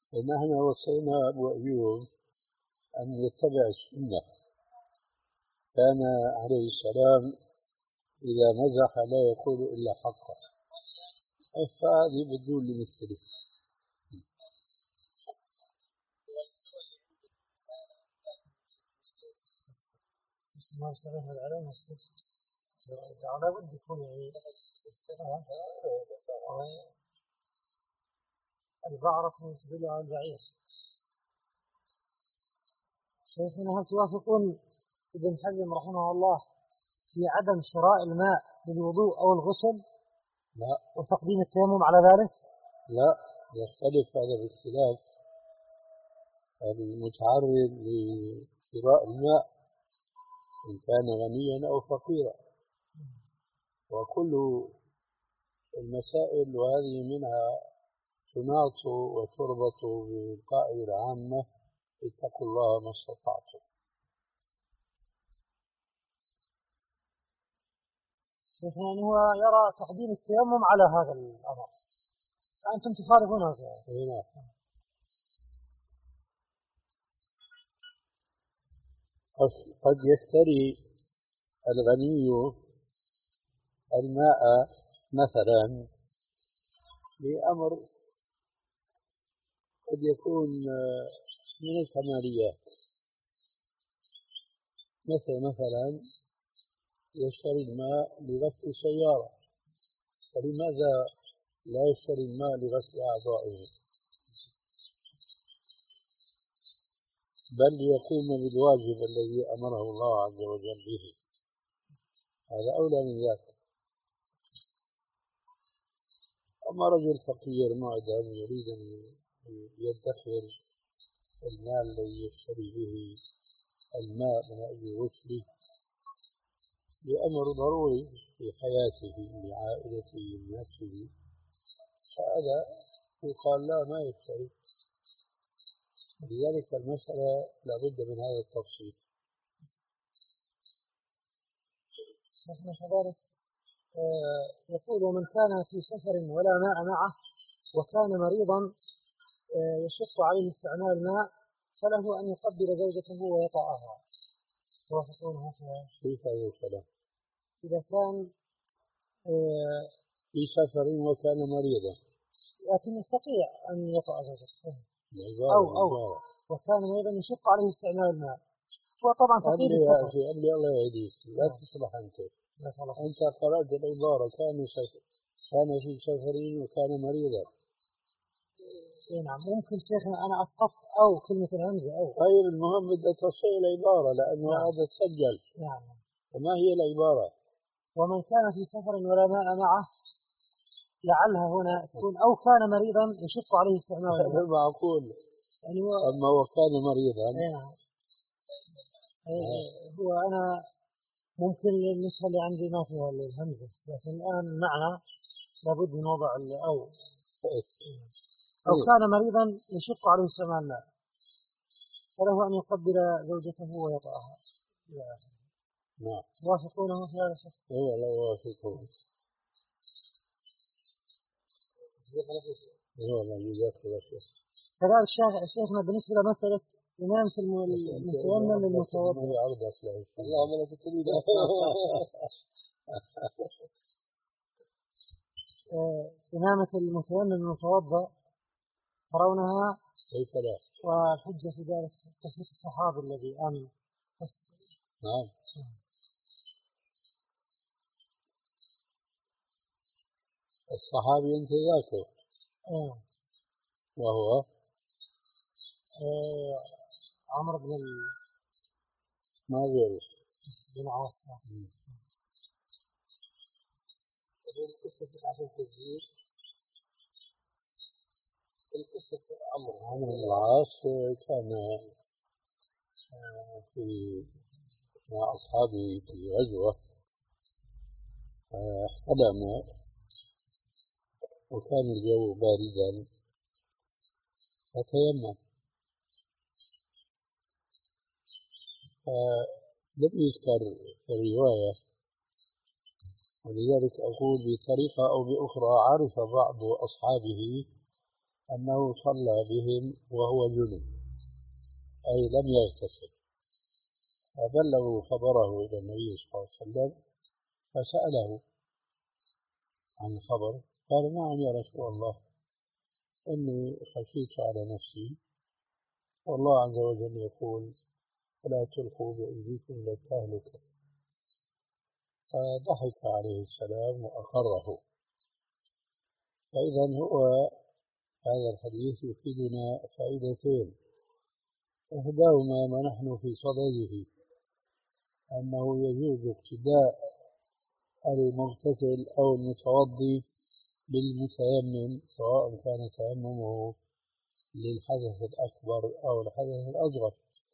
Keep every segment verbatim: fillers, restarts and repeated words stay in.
ونحن وصينا أبو أيوب أن يتبع السنة. كان عليه السلام إذا مزح لا يقول إلا حقا، فهذه بدون لمثله. ما يشتغل هذا على نفسه على ود يكون يعني البعرة تدل على البعير. شيخنا هل توافقون ابن حزم رحمه الله في عدم شراء الماء للوضوء أو الغسل؟ لا. وتقديم التيمم على ذلك؟ لا، يختلف هذا باختلاف المتعرض لشراء الماء إن كان غنيا أو فقيرا، وكل المسائل وهذه منها تناط وتربط بالقاعدة العامة: اتقوا الله ما استطعتم. شيخنا يعني هو يرى تقديم التيمم على هذا الأمر، فأنتم تخالفون هذا. قد يشتري الغني الماء مثلا لأمر قد يكون من الكماليات، مثل مثلا يشتري الماء لغسل سيارة، فلماذا لا يشتري الماء لغسل أعضائه، بل يقوم بالواجب الذي أمره الله عز وجل به؟ هذا أولى من ذلك. أما رجل فقير معدم يريد أن يدخر المال الذي يشتري به الماء من أجل غسله لأمر ضروري في حياته لعائلته لنفسه، فهذا يقال لا، ما يشتري. لذلك المسألة لابد من هذا التفصيل. شيخنا كذلك يقول: ومن كان في سفر ولا ماء معه وكان مريضا يشق عليه استعمال الماء فله أن يقبل زوجته ويطأها. توافقونه فيها؟ كيف هذا الكلام؟ إذا كان في سفر وكان مريضا لكن يستطيع أن يطأ زوجته، أو أو وكان مريضا يشق عليه استعمال الماء، هو طبعا فقير السفر. يا أخي أبلي الله يهديك، لا تصلح أنت. أنت قرأت العبارة كان سفر، كان في سفر وكان مريضا. نعم، ممكن شيخنا أنا أسقطت أو كلمة الهمزة أو غير المهم بدك تصحيح العبارة لأنه نعم. هذا تسجل. نعم. وما هي العبارة؟ ومن كان في سفر ولا ماء معه، لعلها هنا تكون أو كان مريضا يشق عليه استعمال الماء. معقول يعني هو أما وكان مريضا. نعم. هو أنا ممكن النسخة اللي عندي ما فيها الهمزة، لكن الآن المعنى لابد من وضع أو أو كان مريضا يشق عليه استعمال الماء فله أن يقبل زوجته ويطأها. نعم. توافقونه في هذا الشيء؟ اي والله وافقون. اي والله جزاك الله خير. كذلك شيخنا بالنسبة لمسألة إمامة المتيمم للمتوضئ. اللهم لا تتريد. إمامة المتيمم للمتوضئ ترونها؟ كيف لا؟ والحجة في ذلك قصة الصحابي الذي آمن. نعم. الصحابي أنت ذاكر. آه. وهو آه. عمرو بن ال... ما غيره بن عاص. القصة عشان تسجيل القصة عمرو عمرو بن العاص كان في مع أصحابه في غزوة احتلم وكان الجو باردا فتيمم، لم يذكر في الرواية، ولذلك أقول بطريقة أو بأخرى عرف بعض أصحابه أنه صلى بهم وهو جنب أي لم يغتسل، فبلغوا خبره إلى النبي صلى الله عليه وسلم فسأله عن الخبر، قال نعم يا رسول الله، إني خشيت على نفسي والله عز وجل يقول فلا تلقوا بأيديكم إلى التهلكة، فضحك عليه السلام وأقره. فإذا هو هذا الحديث يفيدنا فائدتين، إحداهما ما نحن في صدده أنه يجوز اقتداء المغتسل أو المتوضي بالمتيمم سواء كان تيممه للحدث الأكبر أو الحدث الأصغر.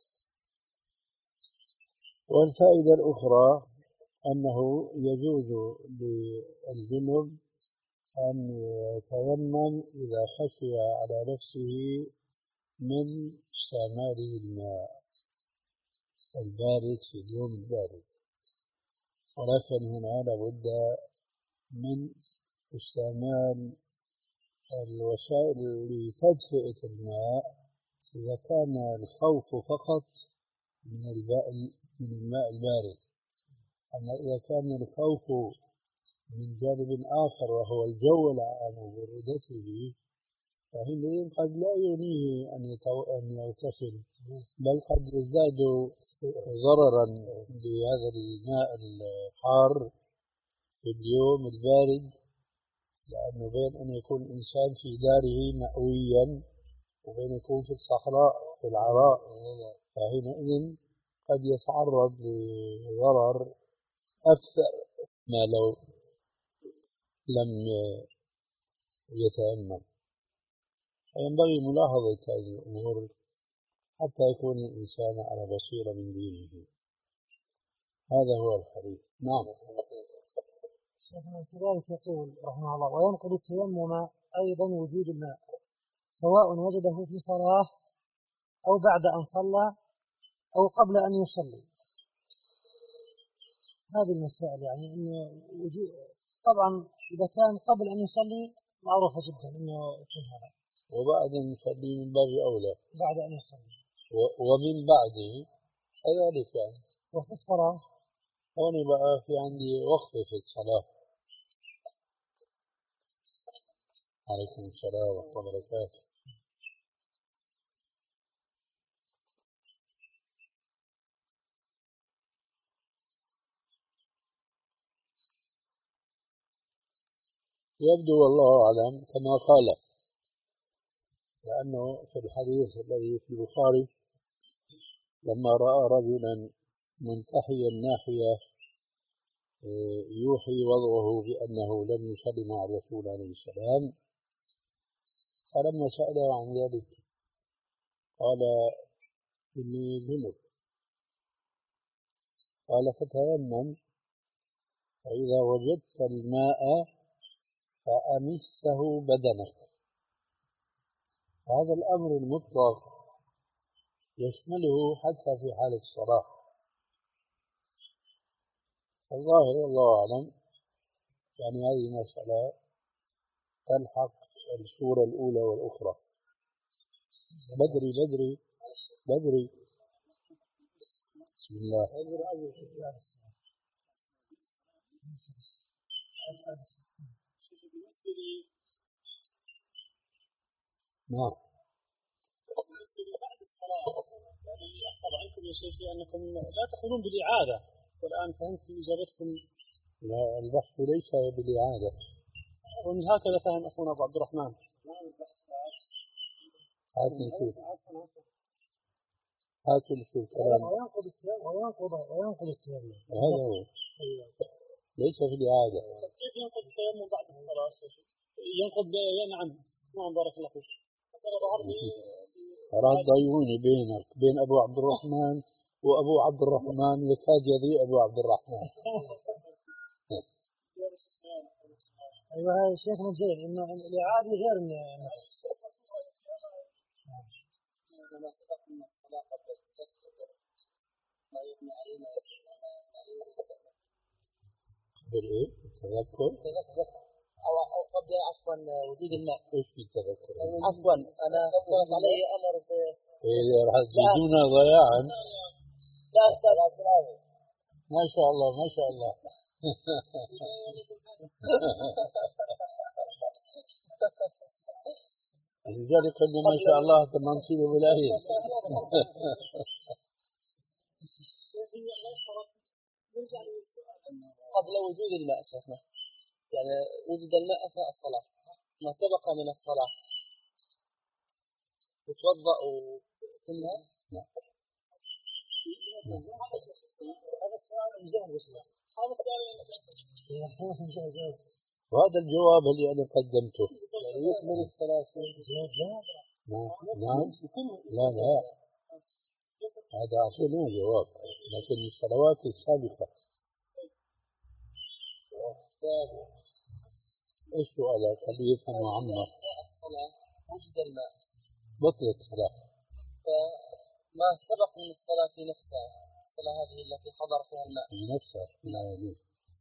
والفائدة الأخرى أنه يجوز للجنب أن يتيمم إذا خشي على نفسه من استعمال الماء البارد في اليوم البارد، ولكن هنا لابد من استعمال الوسائل لتدفئة الماء إذا كان الخوف فقط من الماء من الماء البارد. أما إذا كان الخوف من جانب آخر وهو الجو العام وبرودته، فحينئذ قد لا يغنيه أن أن يغتسل، بل قد يزداد ضررا بهذا الماء الحار في اليوم البارد، لأنه بين أن يكون الإنسان في داره مأويا وبين يكون في الصحراء في العراء، فحينئذ قد يتعرض لضرر أكثر ما لو لم يتيمم. فينبغي ملاحظة هذه الأمور حتى يكون الإنسان على بصيرة من دينه. هذا هو الحديث. نعم. شيخنا كذلك يقول رحمه الله وينقض التيمم أيضا وجود الماء سواء وجده في صلاة أو بعد أن صلى أو قبل أن يصلي. هذه المسائل يعني إنه وجود، طبعا إذا كان قبل أن يصلي معروفة جدا إنه يكون هذا، وبعد أن يصلي من باب أولى بعد أن يصلي ومن بعده كذلك يعني. وفي الصلاة هون بقى في عندي وقفة في الصلاة. عليكم السلام ورحمة الله وبركاته. يبدو والله أعلم كما قال، لأنه في الحديث الذي في البخاري لما رأى رجلا منتحيا ناحية يوحي وضعه بأنه لم يصلي مع الرسول عليه السلام، فلما سأله عن ذلك قال إني جنب، قال فتيمم فإذا وجدت الماء فأمسه بدنك. هذا الأمر المطلق يشمله حتى في حالة الصلاة. الظاهر والله أعلم يعني هذه مسألة تلحق الصورة الأولى والأخرى. بدري بدري بدري بسم الله. نعم. بالنسبة لي بعد الصلاة يعني أحفظ عنكم يا شيخي أنكم لا تقولون بالإعادة، والآن فهمت إجابتكم. لا، البحث ليس بالإعادة، ومن هكذا فهم أخونا أبو عبد الرحمن. هات نشوف هات نشوف كلام. وينقض التيمم وينقض وينقض التيمم هذا هو ليس في الإعادة. كيف ينقض التيمم بعد الصلاة؟ ينقض نعم نعم بارك الله فيك. أراد ضيوني بينك بين أبو عبد الرحمن وأبو عبد الرحمن يكاد يضيء أبو عبد الرحمن. أيوة هذا الشيخ مجيد إنه الإعادة غير من قبل إيه؟ تذكر أو أو قبل عفوا وجود الماء. ايش في تذكر؟ عفوا أنا فرض علي أمر ب إذا راح تزيدونا ضياعا. لا أستاذ ما شاء الله ما شاء الله. لذلك قلنا ما شاء الله ثم نصيبه بالأهيل. قبل وجود الماء شيخنا، يعني وجد الماء أثناء الصلاة، ما سبق من الصلاة يتوضأ وكلها. هذا السؤال مجهز. هذا السؤال وهذا الجواب اللي أنا قدمته. يعني يكمل الصلاة نعم. لا لا هذا أعطينا جواب، لكن الصلوات السابقة. ايش سؤالك؟ خليه يفهم وعمر. الصلاة وجد الماء بطلت الصلاة. فما سبق من الصلاة في نفسها، الصلاة هذه التي حضر فيها الماء في نفسها. لا يجوز.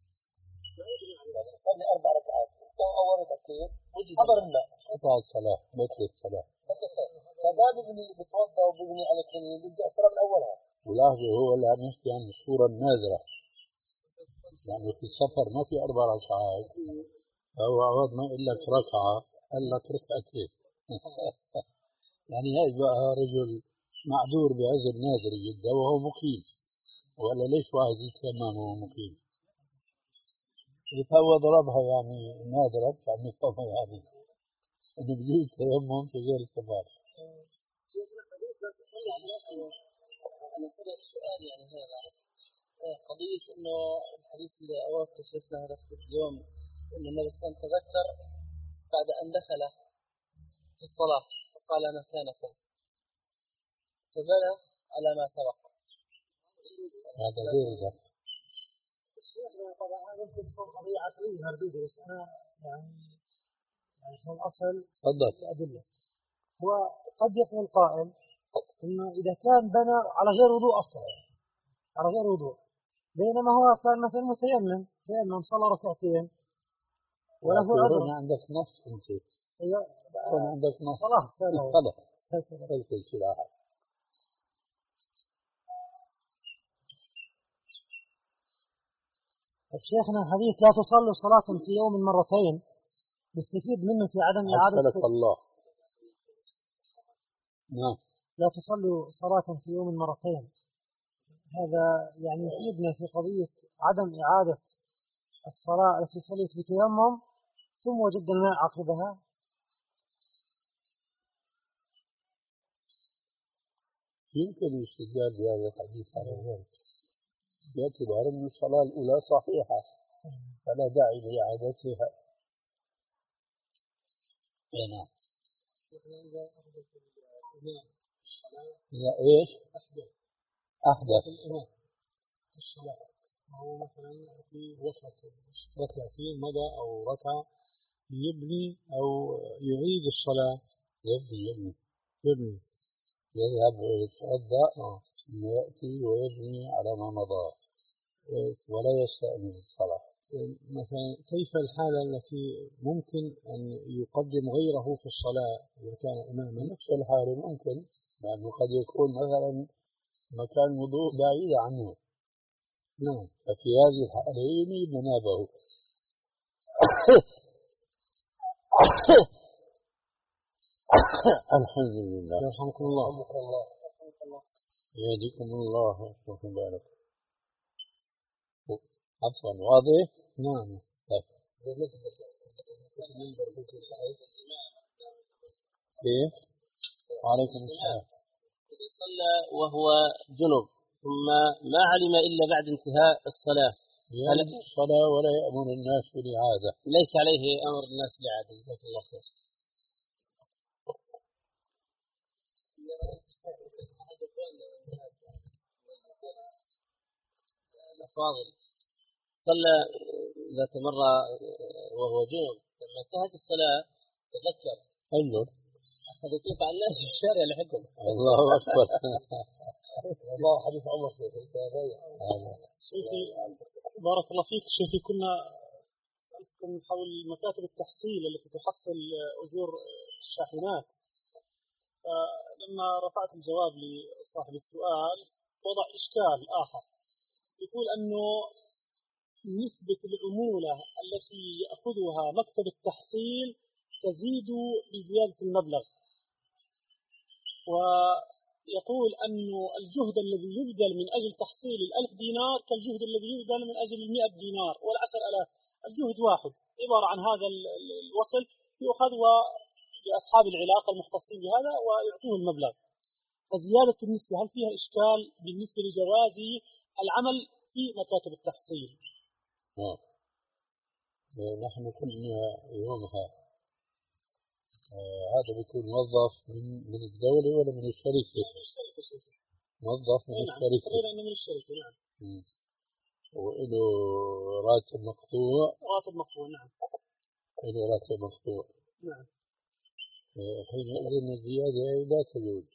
صلي أربع ركعات أول ركعتين وجد حضر الماء، قطع الصلاة، بطلت الصلاة. فما بيبني بتوضأ وبيبني على الثانية، بدي الصلاة من أولها. ولاحظوا هو الآن يحكي عن الصورة النادرة، يعني في السفر ما في أربع ركعات، فهو عوض ما يقول لك ركعة قال لك ركعتين. يعني هاي بقى رجل معذور بعذر نادر جدا وهو مقيم، ولا ليش واحد يتيمم وهو مقيم؟ فهو ضربها يعني نادرة عشان نفهمها، يعني انه بجوز تيمم في غير السفر. أنا سبب السؤال يعني هذا قضية إنه الحديث اللي أوردت شفنا هذا في اليوم، إن النبي صلى الله عليه وسلم تذكر بعد أن دخل في الصلاة فقال مكانكم فبنى على ما سبق. هذا غير ذلك. طبعا ممكن تكون قضية عقلية مردودة، بس أنا يعني يعني في الأصل تفضل. الأدلة هو قد يقول قائل إنه إذا كان بنى على غير وضوء أصلا، على غير وضوء، بينما هو كان مثلا متيمم تيمم صلى ركعتين وله عذر. هنا عندك نص انت. ايوه هنا عندك نص. خلاص خلاص خلص الشراحة. شيخنا حديث لا تصلوا صلاة في يوم مرتين نستفيد منه في عدم إعادة. أسألك الله. نعم. لا تصلوا صلاة في يوم مرتين، هذا يعني يفيدنا في قضية عدم إعادة الصلاة التي صليت بتيمم ثم وجد الماء عقبها. يمكن الاستدلال بهذا الحديث على ذلك باعتبار أن الصلاة الأولى صحيحة فلا داعي لإعادتها. نعم. إذا إيش؟ أحدث الصلاة هو مثلا في وسط ركعتين مضى أو ركعة يبني أو يعيد الصلاة. يبني يبني يبني يذهب ويتوضأ ثم يأتي ويبني على ما مضى ولا يستأنف الصلاة. مثلا كيف الحالة التي ممكن أن يقدم غيره في الصلاة إذا كان إماما؟ نفس الحالة ممكن، لأنه قد يكون مثلا مكان وضوء بعيد عنه. نعم. ففي هذه الحالة ينيب منابه. الحمد لله. يرحمكم الله. يهديكم الله ويحفظكم بارك. عفوا واضح؟ نعم. كيف؟ وعليكم السلام. إذا صلى وهو جنب ثم ما علم إلا بعد انتهاء الصلاة يعيد الصلاة ولا يأمر الناس بالإعادة. ليس عليه أمر الناس بالإعادة. جزاك الله خير. الأفاضل صلى ذات مرة وهو جنب، لما انتهت الصلاة تذكر انظر أخذ يطوف على الناس في الشارع لحكم. الله أكبر. الله حديث عمر شيخي بارك الله فيك. شيخي كنا سؤالكم حول مكاتب التحصيل التي تحصل أجور الشاحنات. فلما رفعت الجواب لصاحب السؤال وضع إشكال آخر، يقول أنه نسبة العمولة التي يأخذها مكتب التحصيل تزيد بزيادة المبلغ، ويقول أن الجهد الذي يبذل من أجل تحصيل الألف دينار كالجهد الذي يبذل من أجل المئة دينار والعشر ألاف، الجهد واحد، عبارة عن هذا الوصل يؤخذ لأصحاب العلاقة المختصين بهذا ويعطوه المبلغ. فزيادة النسبة هل فيها إشكال بالنسبة لجواز العمل في مكاتب التحصيل؟ آه. نحن كنا يومها آه هذا بيكون موظف من من الدولة ولا من الشركة؟ من الشركة شيخ. موظف من نعم. الشركة. غير أنه من الشركة. نعم. مم. وإله راتب مقطوع. راتب مقطوع. نعم. إله راتب مقطوع. نعم. آه حينئذ الزيادة لا تجوز.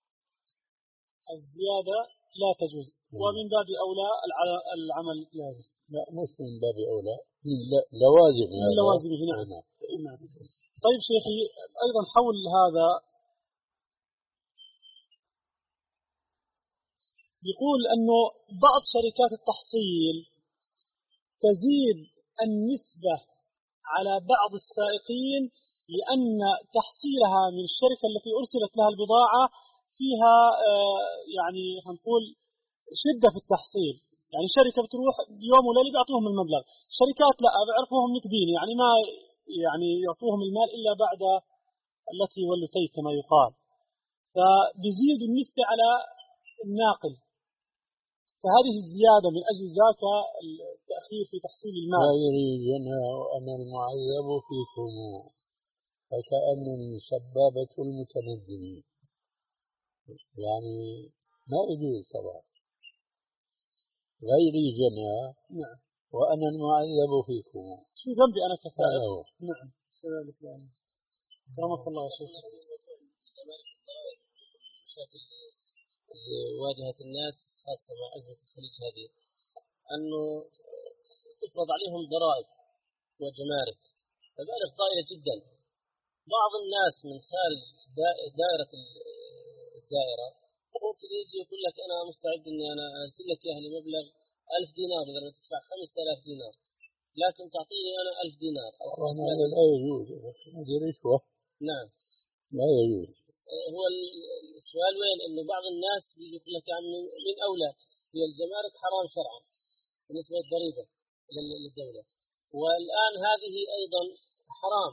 الزيادة لا تجوز. مم. ومن باب أولى العمل لازم. لا مش من باب أولى، من لوازم. من لوازمه. نعم. نعم. طيب شيخي، أيضا حول هذا يقول أنه بعض شركات التحصيل تزيد النسبة على بعض السائقين لأن تحصيلها من الشركة التي أرسلت لها البضاعة فيها يعني نقول شدة في التحصيل، يعني شركة بتروح يوم وليلة بيعطوهم المبلغ، شركات لا بيعرفوهم نكدين، يعني ما يعني يعطوهم المال إلا بعد التي والتي كما يقال، فبيزيد النسبة على الناقل. فهذه الزيادة من أجل ذاك التأخير في تحصيل المال. لا يريدنا وأنا المعذب فيكم فكأنني سبابة المتندمين، يعني ما يجوز طبعا. غيري جنى. نعم. وأنا المعذب فيكم. شو ذنبي أنا كسائق؟ نعم. كذلك يعني. سلامك الله يا شيخ. مشاكل واجهت الناس خاصة مع أزمة الخليج هذه، أنه تفرض عليهم ضرائب وجمارك مبالغ طائلة جدا. بعض الناس من خارج دائرة الدائرة ممكن يجي يقول لك أنا مستعد إني أنا أرسل لك إياه لمبلغ ألف دينار، بدل تدفع خمسة آلاف دينار، لكن تعطيني أنا ألف دينار أو خمسة آلاف. لا يجوز، هذه رشوة. نعم. لا يجوز. هو السؤال وين؟ إنه بعض الناس بيجي يقول لك يعني من أولى هي الجمارك حرام شرعا بالنسبة للضريبة للدولة، والآن هذه أيضا حرام.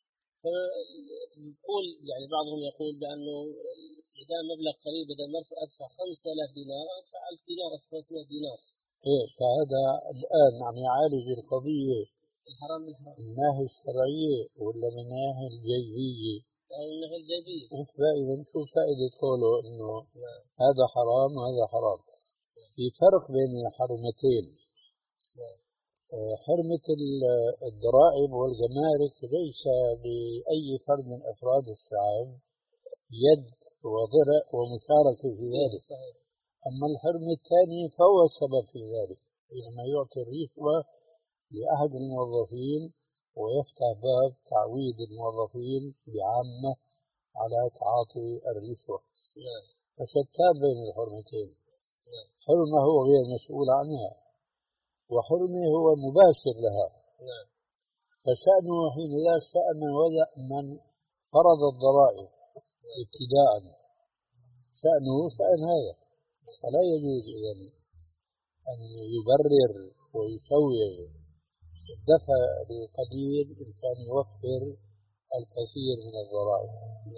فيقول يعني بعضهم يقول بأنه إذا مبلغ قريب بدل ما أدفع خمسة آلاف دينار أدفع ألف دينار أو خمسمائة دينار. إيه، فهذا الآن عم يعالج القضية الحرام بالحرام، الناحية الشرعية ولا من الناحية الجيبية؟ أو الناحية الجيبية. فإذا شو فائدة قوله إنه نعم. هذا حرام وهذا حرام؟ في فرق بين الحرمتين. نعم. حرمة الضرائب والجمارك ليس لأي فرد من أفراد الشعب يد وضرع ومشاركة في ذلك. صحيح. أما الحرمة الثانية فهو السبب في ذلك، حينما يعطي الرشوة لأحد الموظفين ويفتح باب تعويض الموظفين بعامة على تعاطي الرشوة. نعم. فشتان بين الحرمتين. نعم. حرمة هو غير مسؤول عنها، وحرمة هو مباشر لها. نعم. فشأنه حين ذا شأن من وضع من فرض الضرائب ابتداء، شأنه شأن هذا، فلا يجوز إذن أن يبرر ويسوغ الدفع للقليل إنسان يوفر الكثير من الضرائب.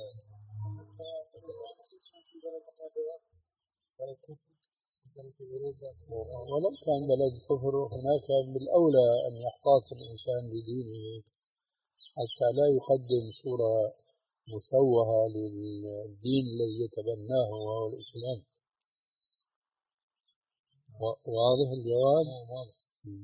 ولو كان بلد كفر هناك بالأولى أن يحتاط الإنسان بدينه حتى لا يقدم صورة مشوهة للدين الذي يتبناه وهو الإسلام. واضح الجواب؟ واضح.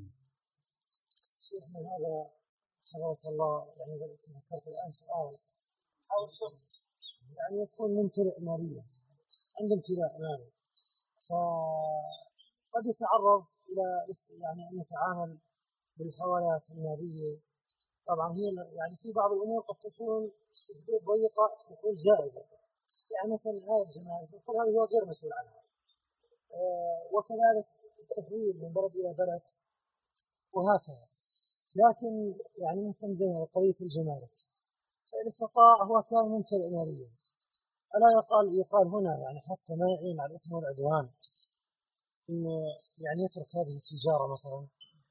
شيخنا هذا حفظك الله، يعني ذكرت الآن سؤال حول شخص يعني يكون ممتلئ ماليا، عنده امتلاء مالي، فقد يتعرض إلى يعني أن يتعامل بالحوالات المالية طبعا هي يعني في بعض الأمور قد تكون في حدود ضيقة تكون جائزة، يعني مثلا هذا الجمارك يقول هذا هو غير مسؤول عنها. آه وكذلك التحويل من بلد إلى بلد وهكذا. لكن يعني مثلا زي قضية الجمارك فإن استطاع هو كان ممتلئ ماليا، ألا يقال يقال هنا يعني حتى ما يعين على الإثم والعدوان إنه يعني يترك هذه التجارة مثلا،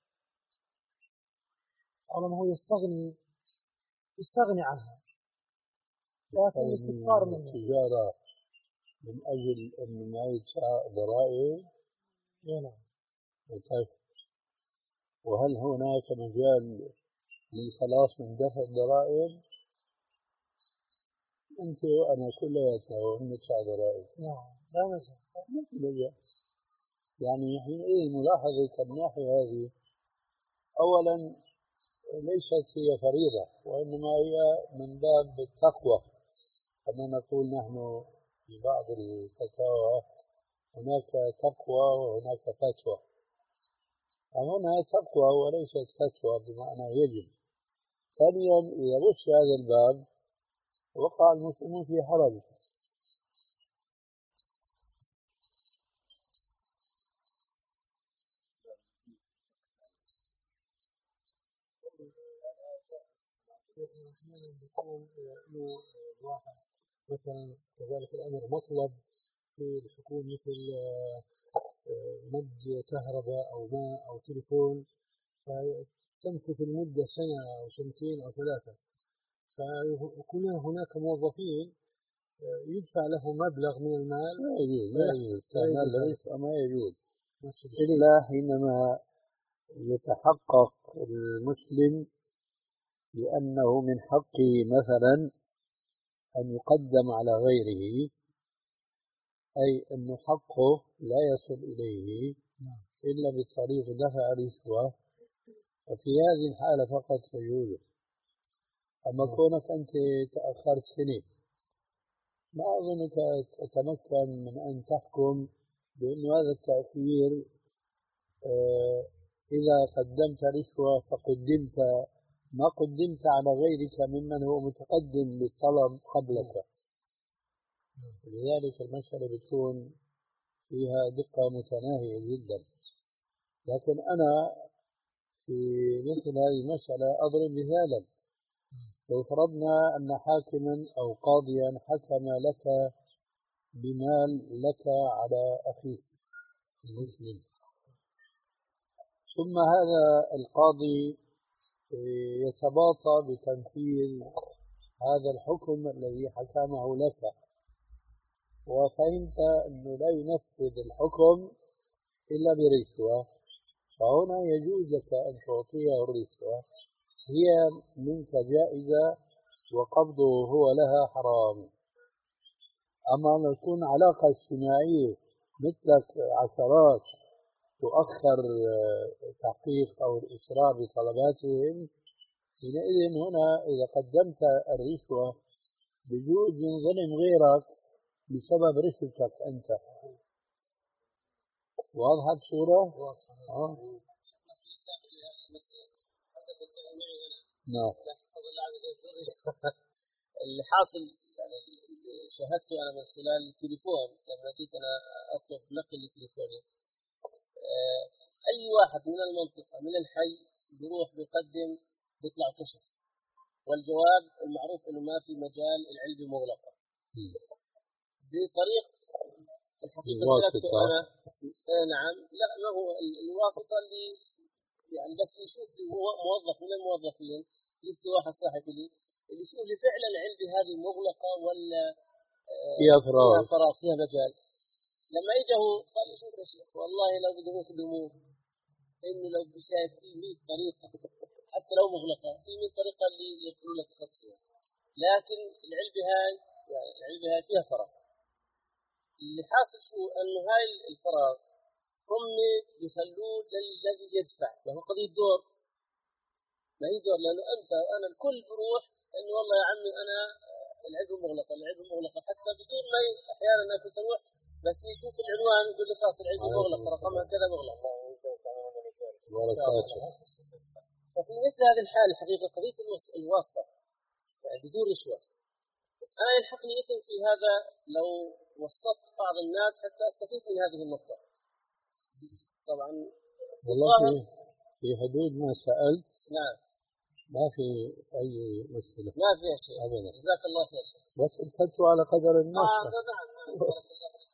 طالما هو يستغني يستغني عنها، لكن الاستكثار منه التجارة من أجل أن ما يدفع ضرائب. نعم. وهل هناك مجال للخلاص من دفع الضرائب؟ أنت وأنا كلياتنا وندفع ضرائب. نعم لا مجال. يعني حينئذ ملاحظة الناحية هذه أولا ليست هي فريضة، وإنما هي من باب التقوى، كما نقول نحن في بعض الفتاوى هناك تقوى وهناك فتوى، هنا تقوى وليست فتوى بمعنى يجب. ثانيا إذا بص هذا الباب وقع المسلمون في حرج. الواحد مثلا كذلك الأمر مطلب في الحكومة مثل مد كهرباء أو ماء أو تليفون، فتمكث المدة سنة أو سنتين أو ثلاثة، فيكون هناك موظفين يدفع له مبلغ من المال. لا يجوز لا يجوز تعمل رشوة، ما يجوز إلا حينما يتحقق المسلم لأنه من حقه مثلا أن يقدم على غيره، أي أن حقه لا يصل إليه إلا بطريق دفع رشوة، وفي هذه الحالة فقط يجوز. أما كونك أنت تأخرت سنة ما أظنك تتمكن من أن تحكم بأن هذا التأخير آه إذا قدمت رشوة فقدمت ما قدمت على غيرك ممن هو متقدم للطلب قبلك. لذلك المسألة بتكون فيها دقة متناهية جدا. لكن أنا في مثل هذه المسألة أضرب مثالا، لو فرضنا أن حاكما أو قاضيا حكم لك بمال لك على أخيك المسلم، ثم هذا القاضي يتباطأ بتنفيذ هذا الحكم الذي حكمه لك، وفهمت أنه لا ينفذ الحكم إلا برشوة، فهنا يجوز لك أن تعطيه الرشوة، هي منك جائزة وقبضه هو لها حرام. أما أن تكون علاقة اجتماعية مثلك عشرات تؤخر تحقيق أو الإسراء بطلباتهم، حينئذ هنا إذا قدمت الرشوة بجوز ينظلم غيرك بسبب رشوتك أنت. واضحة الصورة؟ آه. نعم. اللي حاصل يعني شاهدته أنا من خلال التليفون لما جيت أنا أطلب نقل لتليفوني، أي واحد من المنطقة من الحي بيروح بيقدم بيطلع كشف، والجواب المعروف إنه ما في مجال، العلبة مغلقة بطريق الحقيقة سلكته أنا. نعم لا ما هو الواسطة اللي يعني بس يشوف لي موظف من الموظفين، جبت واحد صاحب لي اللي يشوف لي فعلا العلبة هذه مغلقة ولا فيها فراغ فيها فراغ فيها مجال. لما اجى هو قال شوف يا شيخ والله لو بدهم يخدموه انه لو بشايف في مئة طريقة حتى لو مغلقة في مئة طريقة اللي يقولوا لك خطية، لكن العلبة هاي يعني العلبة هاي فيها فراغ. اللي حاصل شو انه هاي الفراغ هم بيخلوه للذي يدفع، فهو قضية دور، ما هي دور، لانه انت وانا الكل بروح انه والله يا عمي انا العلبة مغلقة العلبة مغلقة، حتى بدون ما احيانا انا كنت اروح بس يشوف العنوان يقول لي خلاص العلبة مغلقة رقمها كذا مغلق. ففي مثل هذه الحالة حقيقة قضية الواسطة يعني بدون رشوة أنا يلحقني إثم في هذا لو وسطت بعض الناس حتى أستفيد من هذه النقطة. طبعا والله في في حدود ما سألت نعم ما في أي مشكلة ما فيها شيء أبدا. جزاك الله خير. بس التفت على قدر النص. آه نعم نعم بارك الله فيك.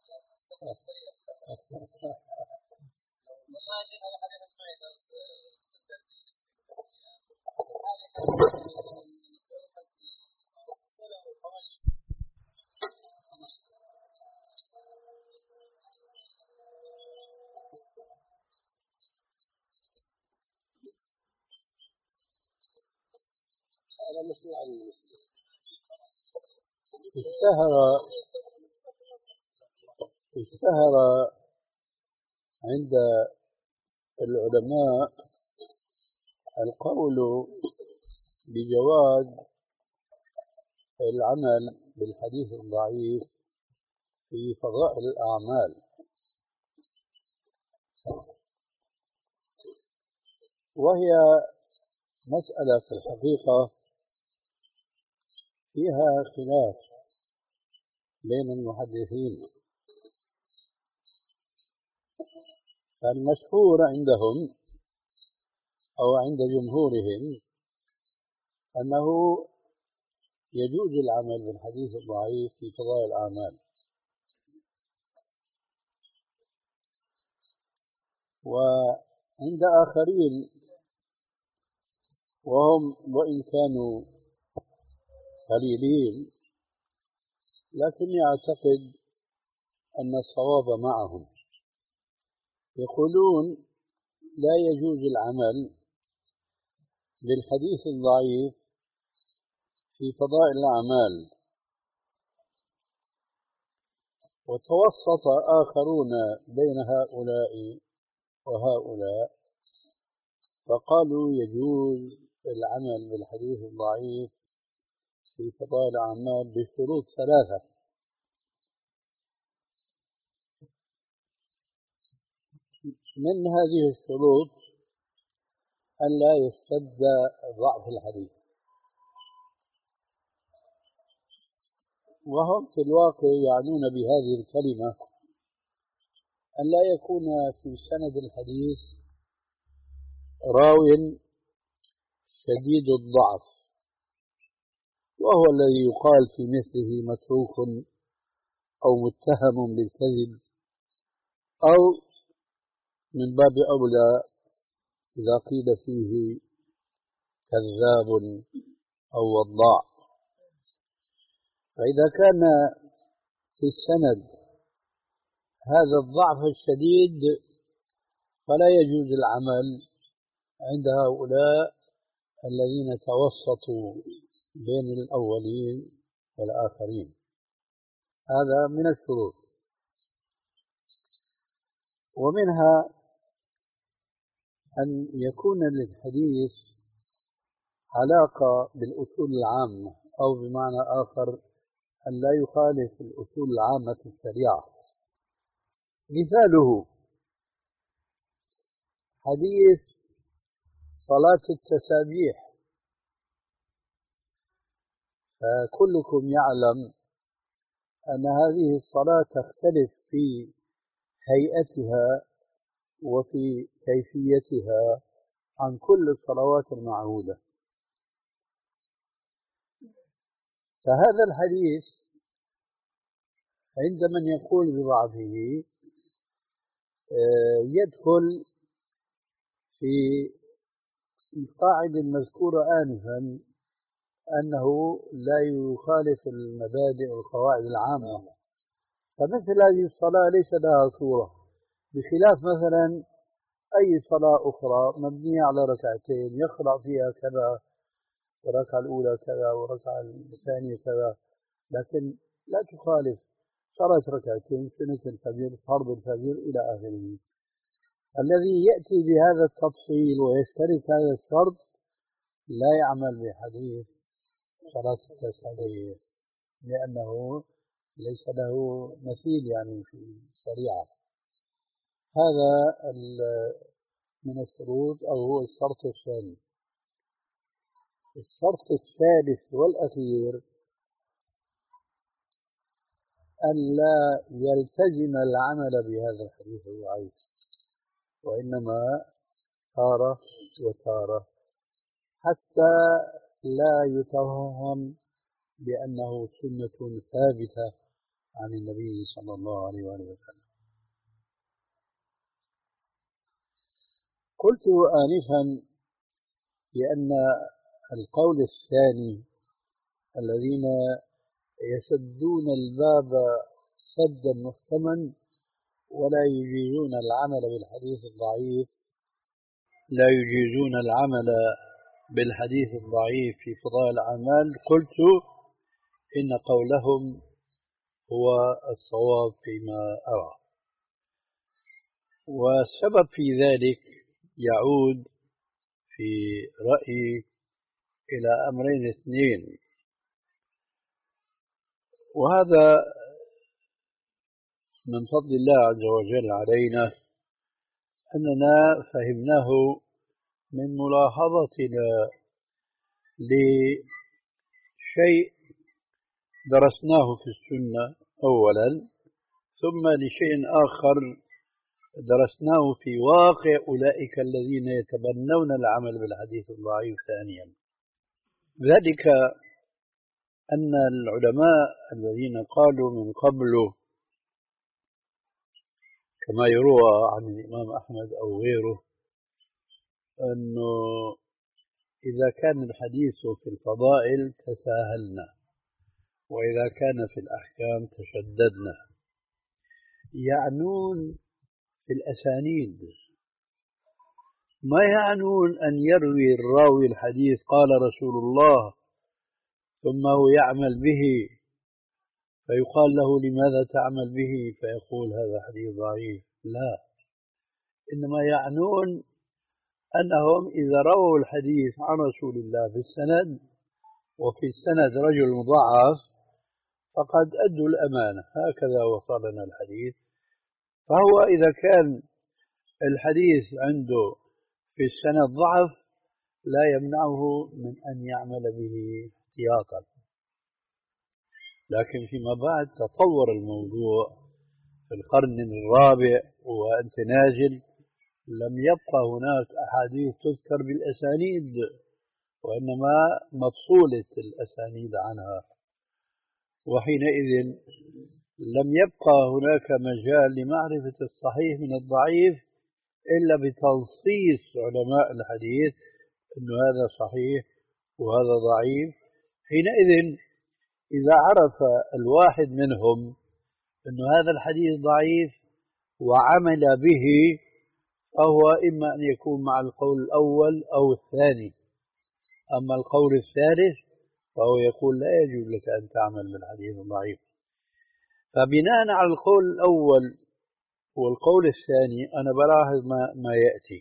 والله شيء هذا حديث معي درس هذا مشروع المسلم. اشتهر اشتهر عند العلماء القول بجواز العمل بالحديث الضعيف في فضائل الأعمال، وهي مسألة في الحقيقة فيها خلاف بين المحدثين. فالمشهور عندهم أو عند جمهورهم أنه يجوز العمل بالحديث الضعيف في فضائل الأعمال، وعند آخرين وهم وإن كانوا قليلين لكني أعتقد أن الصواب معهم، يقولون لا يجوز العمل بالحديث الضعيف في فضائل الأعمال. وتوسط آخرون بين هؤلاء وهؤلاء فقالوا يجوز العمل بالحديث الضعيف في فضائل الأعمال بشروط ثلاثة. من هذه الشروط أن لا يشتد ضعف الحديث، وهم في الواقع يعنون بهذه الكلمة أن لا يكون في سند الحديث راو شديد الضعف، وهو الذي يقال في مثله متروك أو متهم بالكذب، أو من باب أولى إذا قيل فيه كذاب أو وضاع. فإذا كان في السند هذا الضعف الشديد فلا يجوز العمل عند هؤلاء الذين توسطوا بين الأولين والآخرين. هذا من الشروط. ومنها أن يكون للحديث علاقة بالأصول العامة، أو بمعنى آخر أن لا يخالف الأصول العامة في الشريعة. مثاله حديث صلاة التسابيح، فكلكم يعلم أن هذه الصلاة تختلف في هيئتها وفي كيفيتها عن كل الصلوات المعهودة. فهذا الحديث عند من يقول بضعفه يدخل في القاعدة المذكورة آنفا أنه لا يخالف المبادئ والقواعد العامة. فمثل هذه الصلاة ليس لها صورة، بخلاف مثلا أي صلاة أخرى مبنية على ركعتين يقرأ فيها كذا، الركعة الأولى كذا والركعة الثانية كذا، لكن لا تخالف صلاة ركعتين، سنة الفجر، فرض الفجر إلى آخره. الذي يأتي بهذا التفصيل ويشترك هذا الشرط لا يعمل بحديث صلاة التسابيح، لأنه ليس له مثيل يعني في الشريعة. هذا من الشروط أو هو الشرط الثاني. الشرط الثالث والأخير أن لا يلتزم العمل بهذا الحديث الضعيف، وإنما تارة وتارة، حتى لا يتوهم بأنه سنة ثابتة عن النبي صلى الله عليه وآله وسلم. قلت آنفا بأن القول الثاني الذين يسدون الباب سدا محكما ولا يجيزون العمل بالحديث الضعيف لا يجيزون العمل بالحديث الضعيف في فضائل الأعمال، قلت إن قولهم هو الصواب فيما أرى. والسبب في ذلك يعود في رأيي إلى أمرين اثنين، وهذا من فضل الله عز وجل علينا أننا فهمناه من ملاحظتنا لشيء درسناه في السنة أولا، ثم لشيء آخر درسناه في واقع أولئك الذين يتبنون العمل بالحديث الضعيف ثانيا. ذلك أن العلماء الذين قالوا من قبل كما يروى عن الإمام أحمد أو غيره أنه إذا كان الحديث في الفضائل تساهلنا، وإذا كان في الأحكام تشددنا، يعنون في الأسانيد، ما يعنون أن يروي الراوي الحديث قال رسول الله ثم هو يعمل به فيقال له لماذا تعمل به فيقول هذا حديث ضعيف. لا، إنما يعنون أنهم إذا رووا الحديث عن رسول الله في السند وفي السند رجل مضاعف فقد أدوا الأمانة، هكذا وصلنا الحديث. فهو إذا كان الحديث عنده في السند ضعف لا يمنعه من أن يعمل به احتياطا. لكن فيما بعد تطور الموضوع في القرن الرابع وأنت نازل لم يبقى هناك أحاديث تذكر بالأسانيد، وإنما مفصولة الأسانيد عنها، وحينئذ لم يبقى هناك مجال لمعرفة الصحيح من الضعيف إلا بتنصيص علماء الحديث أن هذا صحيح وهذا ضعيف. حينئذ إذا عرف الواحد منهم أن هذا الحديث ضعيف وعمل به فهو إما أن يكون مع القول الأول أو الثاني، أما القول الثالث فهو يقول لا يجوز لك أن تعمل بالحديث الضعيف. فبناء على القول الأول والقول الثاني أنا بلاحظ ما, ما يأتي.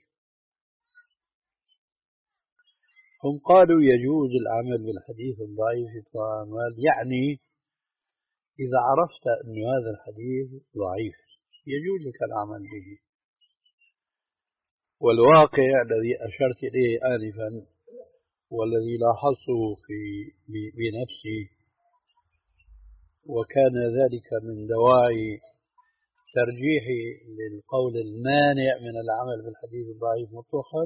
هم قالوا يجوز العمل بالحديث الضعيف في الأعمال، يعني إذا عرفت أن هذا الحديث ضعيف يجوز لك العمل به. والواقع الذي أشرت إليه آنفا والذي لاحظته في بنفسي وكان ذلك من دواعي ترجيحي للقول المانع من العمل بالحديث الضعيف مطلقا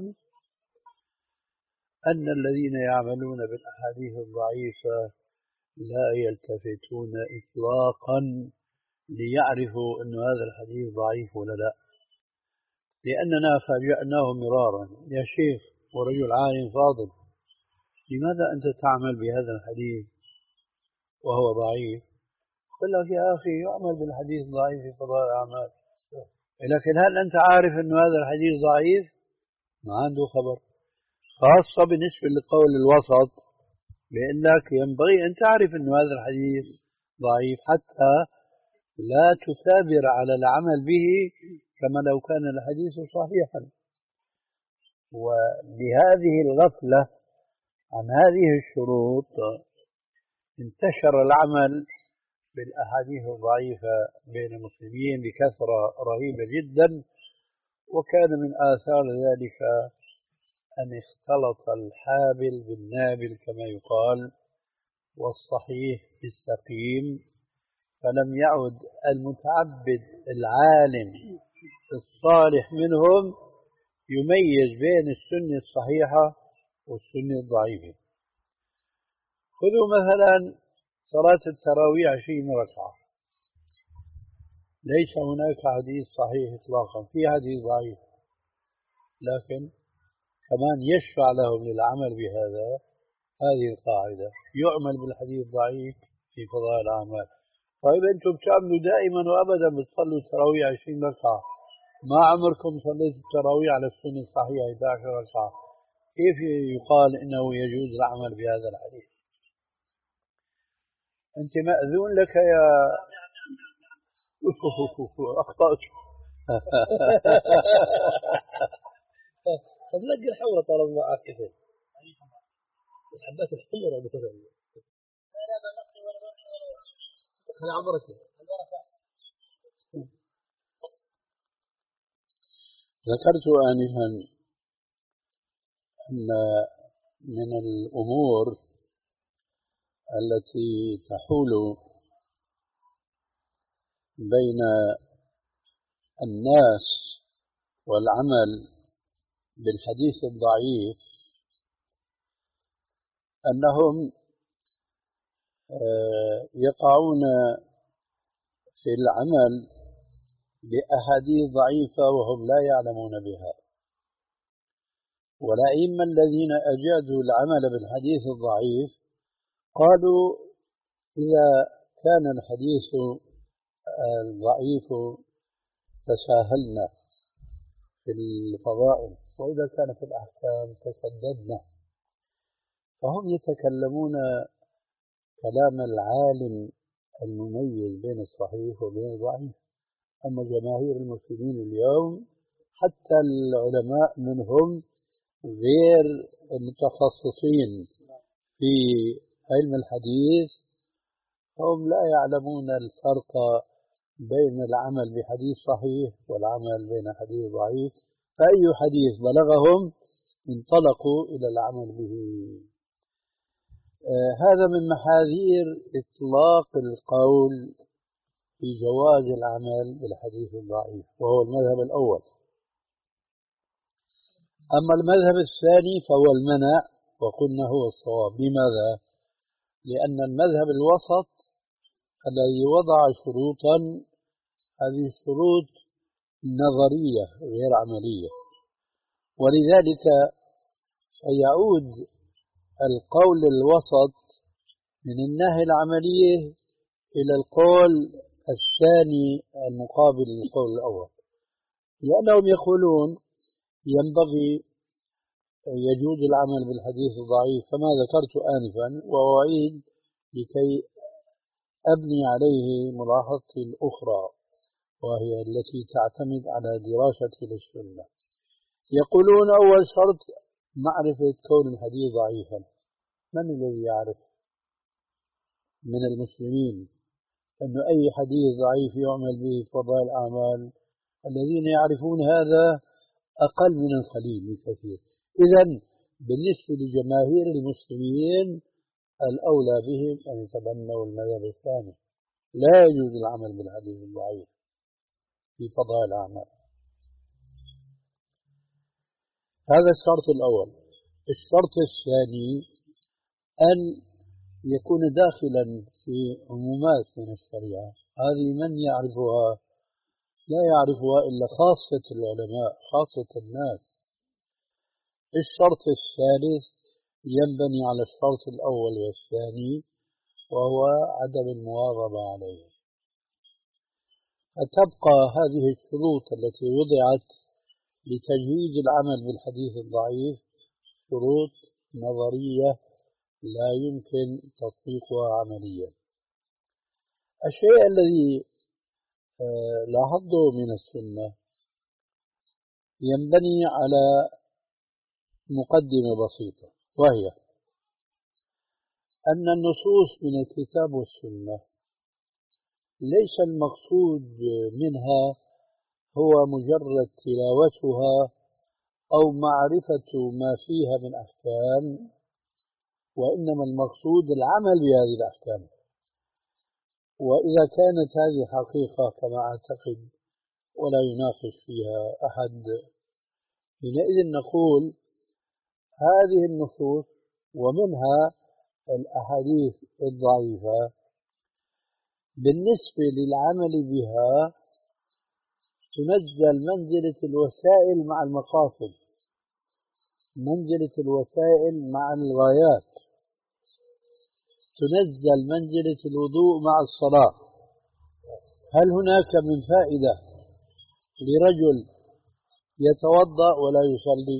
أن الذين يعملون بالأحاديث الضعيفة لا يلتفتون إطلاقا ليعرفوا أن هذا الحديث ضعيف ولا لا، لأننا فاجأناه مرارا: يا شيخ ورجل عالم فاضل، لماذا أنت تعمل بهذا الحديث وهو ضعيف؟ قل لك يا أخي يعمل بالحديث ضعيف في فضائل الأعمال، لكن هل أنت عارف أن هذا الحديث ضعيف؟ ما عنده خبر، خاصة بالنسبة للقول الوسط، بأن لك ينبغي أن تعرف أن هذا الحديث ضعيف حتى لا تثابر على العمل به كما لو كان الحديث صحيحا. وبهذه الغفلة عن هذه الشروط انتشر العمل بالأحاديث الضعيفة بين المسلمين بكثرة رهيبة جدا، وكان من آثار ذلك أن اختلط الحابل بالنابل كما يقال، والصحيح بالسقيم، فلم يعد المتعبد العالم الصالح منهم يميز بين السنة الصحيحة والسنة الضعيفة. خذوا مثلا صلاة التراويح عشرين ركعة، ليس هناك حديث صحيح إطلاقا، في حديث ضعيف، لكن كمان يشفع لهم للعمل بهذا هذه القاعدة، يعمل بالحديث الضعيف في فضائل الأعمال. طيب أنتم بتعملوا دائما وأبدا بتصلوا التراويح عشرين ركعة، ما عمركم صليتوا التراويح على السنة الصحيحة إحدى عشرة ركعة، كيف يقال إنه يجوز العمل بهذا الحديث؟ أنت مأذون لك يا أخطأت. طب لقي الحمرة طالما معك كثير الحبات الحمر ولا كثير أنا عبرك ذكرت آنفا أن من الأمور التي تحول بين الناس والعمل بالحديث الضعيف أنهم يقعون في العمل بأحاديث ضعيفة وهم لا يعلمون بها، والأئمة الذين أجازوا العمل بالحديث الضعيف قالوا إذا كان الحديث الضعيف تساهلنا في الفضائل، وإذا كان في الأحكام تشددنا. فهم يتكلمون كلام العالم المميز بين الصحيح وبين الضعيف. أما جماهير المسلمين اليوم حتى العلماء منهم غير المتخصصين في علم الحديث هم لا يعلمون الفرق بين العمل بحديث صحيح والعمل بين حديث ضعيف، فأي حديث بلغهم انطلقوا إلى العمل به. آه هذا من محاذير إطلاق القول في جواز العمل بالحديث الضعيف، وهو المذهب الأول. أما المذهب الثاني فهو المنع، وقلنا هو الصواب. لماذا؟ لأن المذهب الوسط الذي وضع شروطا، هذه الشروط نظرية غير عملية، ولذلك يعود القول الوسط من الناحية العملية إلى القول الثاني المقابل للقول الأول، لأنهم يقولون ينبغي يجوز العمل بالحديث الضعيف كما ذكرت آنفا، وأعيد لكي أبني عليه ملاحظتي الأخرى وهي التي تعتمد على دراستي للسنة. يقولون أول شرط معرفة كون الحديث ضعيفا. من الذي يعرف من المسلمين أن أي حديث ضعيف يعمل به في فضائل الأعمال؟ الذين يعرفون هذا أقل من القليل بكثير. إذن بالنسبة لجماهير المسلمين الأولى بهم أن يتبنوا المذهب الثاني، لا يجوز العمل بالحديث الضعيف في فضائل الأعمال. هذا الشرط الأول. الشرط الثاني أن يكون داخلا في عمومات من الشريعة، هذه من يعرفها؟ لا يعرفها إلا خاصة العلماء، خاصة الناس. الشرط الثالث ينبني على الشرط الأول والثاني، وهو عدم المواظبة عليه. فتبقى هذه الشروط التي وضعت لتجويز العمل بالحديث الضعيف شروط نظرية لا يمكن تطبيقها عمليا. الشيء الذي لاحظته من السنة ينبني على مقدمة بسيطة، وهي أن النصوص من الكتاب والسنة ليس المقصود منها هو مجرد تلاوتها أو معرفة ما فيها من أحكام، وإنما المقصود العمل بهذه الأحكام. وإذا كانت هذه حقيقة كما أعتقد ولا يناقش فيها أحد، حينئذ نقول هذه النصوص ومنها الأحاديث الضعيفة بالنسبة للعمل بها تنزل منزلة الوسائل مع المقاصد، منزلة الوسائل مع الغايات، تنزل منزلة الوضوء مع الصلاة. هل هناك من فائدة لرجل يتوضأ ولا يصلي؟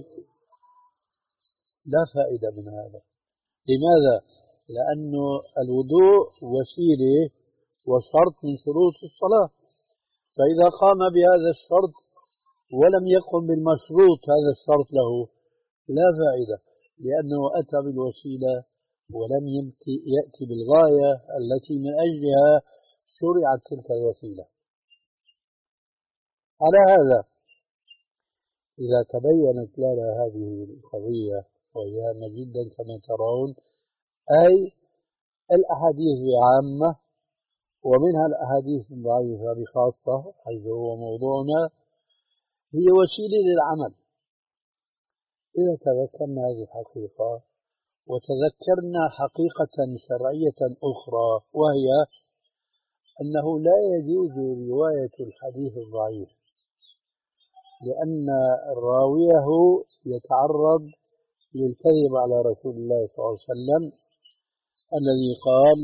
لا فائدة من هذا. لماذا؟ لأنه الوضوء وسيلة وشرط من شروط الصلاة، فإذا قام بهذا الشرط ولم يقم بالمشروط هذا الشرط له لا فائدة، لأنه أتى بالوسيلة ولم يأتي بالغاية التي من أجلها شرعت تلك الوسيلة. على هذا إذا تبينت لنا هذه القضية وهي هامة جدا كما ترون، أي الأحاديث بعامة ومنها الأحاديث الضعيفة بخاصة حيث هو موضوعنا، هي وسيلة للعمل. إذا تذكرنا هذه الحقيقة وتذكرنا حقيقة شرعية أخرى، وهي أنه لا يجوز رواية الحديث الضعيف، لأن راويه يتعرض للكذب على رسول الله صلى الله عليه وسلم الذي قال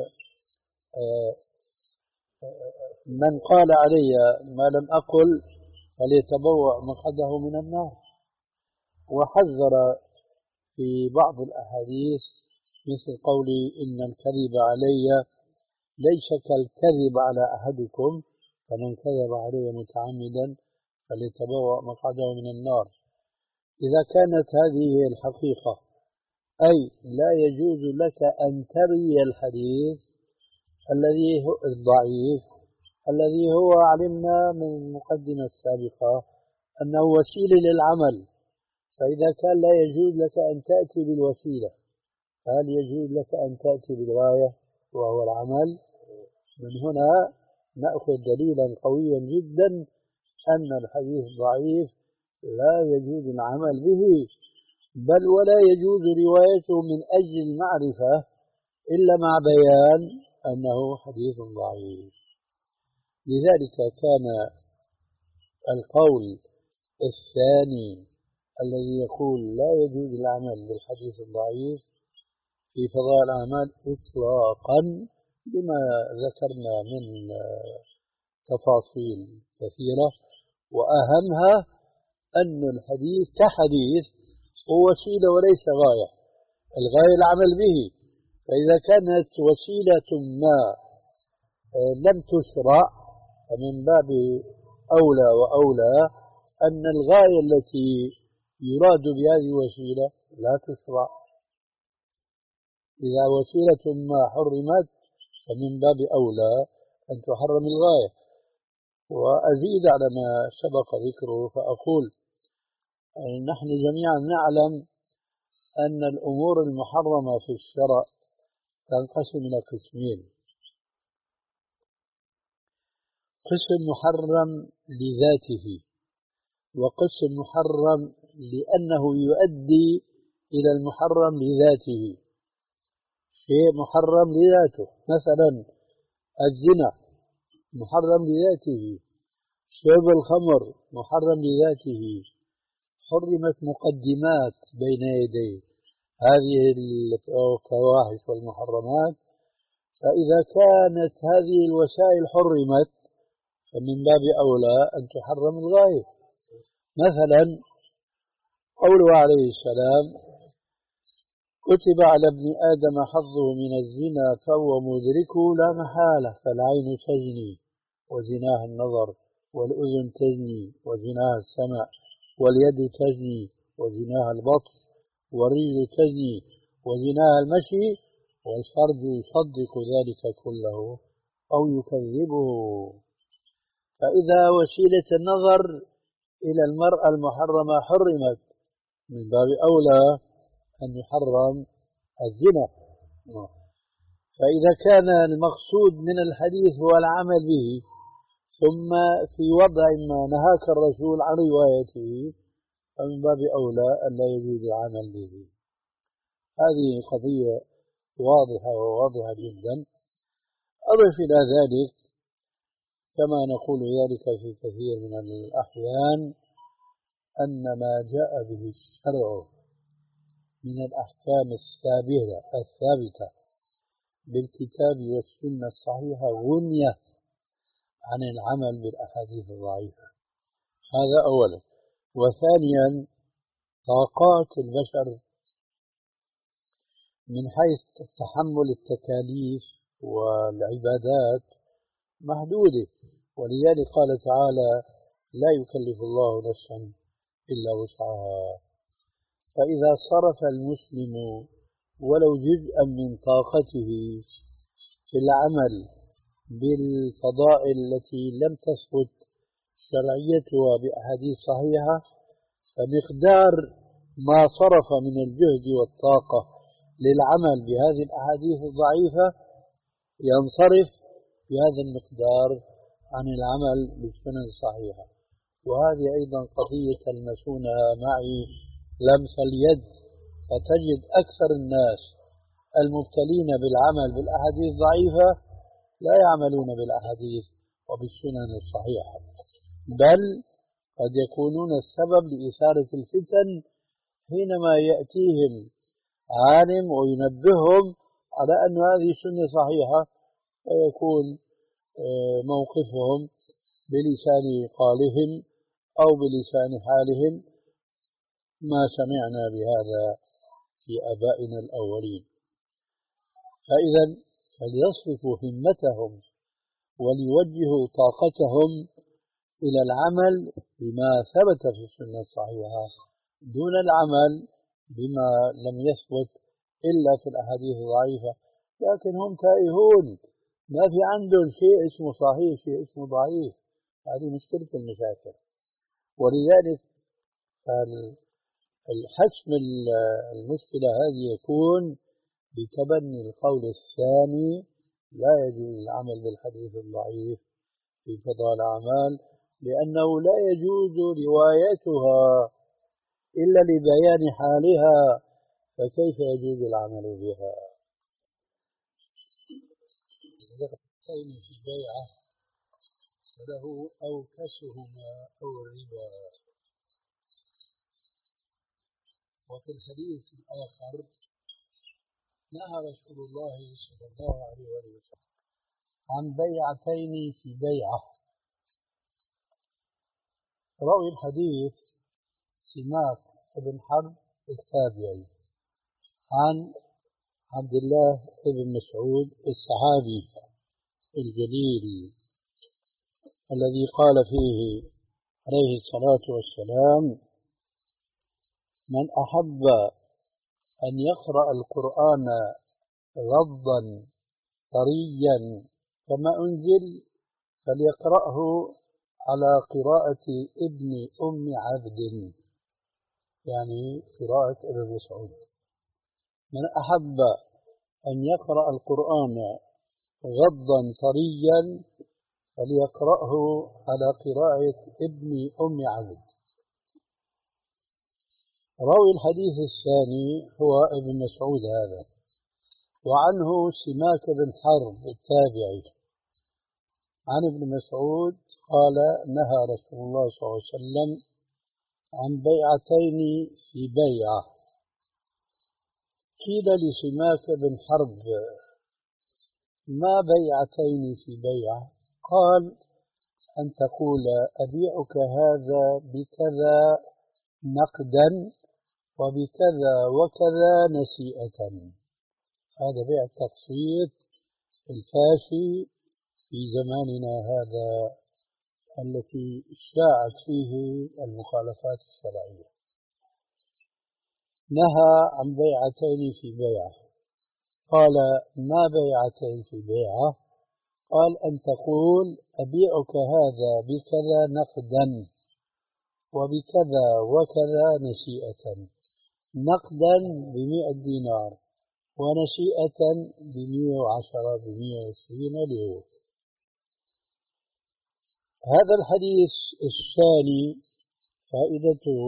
من قال علي ما لم أقل فليتبوأ مقعده من النار. وحذر في بعض الأحاديث مثل قولي إن الكذب علي ليس كالكذب على أحدكم، فمن كذب علي متعمدا فليتبوأ مقعده من النار. إذا كانت هذه هي الحقيقة، أي لا يجوز لك أن تروي الحديث الذي هو الضعيف الذي هو علمنا من المقدمة السابقة أنه وسيلة للعمل، فإذا كان لا يجوز لك أن تأتي بالوسيلة، هل يجوز لك أن تأتي بالغاية وهو العمل؟ من هنا نأخذ دليلا قويا جدا أن الحديث الضعيف لا يجوز العمل به، بل ولا يجوز روايته من أجل المعرفة إلا مع بيان أنه حديث ضعيف. لذلك كان القول الثاني الذي يقول لا يجوز العمل بالحديث الضعيف في فضائل الأعمال إطلاقا لما ذكرنا من تفاصيل كثيرة، وأهمها أن الحديث كحديث هو وسيلة وليس غاية، الغاية العمل به. فإذا كانت وسيلة ما لم تشرع فمن باب أولى وأولى أن الغاية التي يراد بهذه الوسيلة لا تشرع. إذا وسيلة ما حرمت فمن باب أولى أن تحرم الغاية. وأزيد على ما سبق ذكره فأقول نحن جميعا نعلم أن الأمور المحرمة في الشرع تنقسم إلى قسمين: قسم محرم لذاته، وقسم محرم لأنه يؤدي إلى المحرم لذاته. شيء محرم لذاته، مثلا الزنا محرم لذاته، شرب الخمر محرم لذاته، حرمت مقدمات بين يديه هذه الفواحش والمحرمات. فإذا كانت هذه الوسائل حرمت فمن باب أولى أن تحرم الغاية. مثلا قوله عليه السلام: كتب على ابن آدم حظه من الزنا فهو مدركه لا محالة، فالعين تزني وزناها النظر، والأذن تزني وزناها السمع، واليد تزني وزناها البطش، والرجل تزني وزناها المشي، والفرج يصدق ذلك كله أو يكذبه. فإذا وسيلة النظر إلى المرأة المحرمة حرمت، من باب أولى أن يحرم الزنا. فإذا كان المقصود من الحديث هو العمل به، ثم في وضع ما نهاك الرسول عن روايته، فمن باب أولى أن لا يجوز العمل به. هذه قضية واضحة وواضحة جدا. أضف إلى ذلك كما نقول ذلك في كثير من الأحيان أن ما جاء به الشرع من الأحكام الثابتة الثابتة بالكتاب والسنة الصحيحة غنية عن العمل بالأحاديث الضعيفة. هذا أولا. وثانيا، طاقات البشر من حيث تحمل التكاليف والعبادات محدودة، ولذلك قال تعالى: لا يكلف الله نفسا إلا وسعها. فإذا صرف المسلم ولو جزءا من طاقته في العمل بالفضائل التي لم تثبت شرعيتها بأحاديث صحيحة، فمقدار ما صرف من الجهد والطاقة للعمل بهذه الأحاديث الضعيفة ينصرف بهذا المقدار عن العمل بالسنن الصحيحة. وهذه أيضا قضية تلمسونها معي لمس اليد، فتجد أكثر الناس المبتلين بالعمل بالأحاديث الضعيفة لا يعملون بالأحاديث وبالسنن الصحيحة، بل قد يكونون السبب لإثارة الفتن حينما يأتيهم عالم وينبههم على أن هذه سنة صحيحة، فيكون موقفهم بلسان قالهم أو بلسان حالهم: ما سمعنا بهذا في آبائنا الأولين. فإذا فليصرفوا همتهم وليوجهوا طاقتهم إلى العمل بما ثبت في السنة الصحيحة دون العمل بما لم يثبت إلا في الأحاديث الضعيفة. لكن هم تائهون، ما في عندهم شيء اسمه صحيح شيء اسمه ضعيف. هذه مشكلة المشاكل. ولذلك الحسم المشكلة هذه يكون بتبني القول الثاني: لا يجوز العمل بالحديث الضعيف في فضائل الأعمال، لأنه لا يجوز روايتها إلا لبيان حالها، فكيف يجوز العمل بها؟ في بيعة فله أوكسهما أو الربا. وفي الحديث الآخر نهى رسول الله صلى الله عليه وسلم عن بيعتين في بيعة. راوي الحديث سماك بن حرب التابعي عن عبد الله بن مسعود الصحابي الجليل الذي قال فيه عليه الصلاة والسلام: من أحب أن يقرأ القرآن غضا طريا كما أنزل فليقرأه على قراءة ابن أم عبد، يعني قراءة ابن مسعود. من أحب أن يقرأ القرآن غضا طريا فليقرأه على قراءة ابن أم عبد. راوي الحديث الثاني هو ابن مسعود هذا، وعنه سماك بن حرب التابعي عن ابن مسعود قال: نهى رسول الله صلى الله عليه وسلم عن بيعتين في بيعة. قيل لسماك بن حرب: ما بيعتين في بيعة؟ قال: أن تقول أبيعك هذا بكذا نقدا وبكذا وكذا نسيئة. هذا بيع التقسيط الفاشي في زماننا هذا التي شاعت فيه المخالفات الشرعية. نهى عن بيعتين في بيعة. قال: ما بيعتين في بيعة؟ قال: أن تقول أبيعك هذا بكذا نقدا وبكذا وكذا نسيئة، نقدا بمئة دينار ونسيئة بمئة وعشرة بمئة وعشرين ليرو. هذا الحديث الثاني فائدته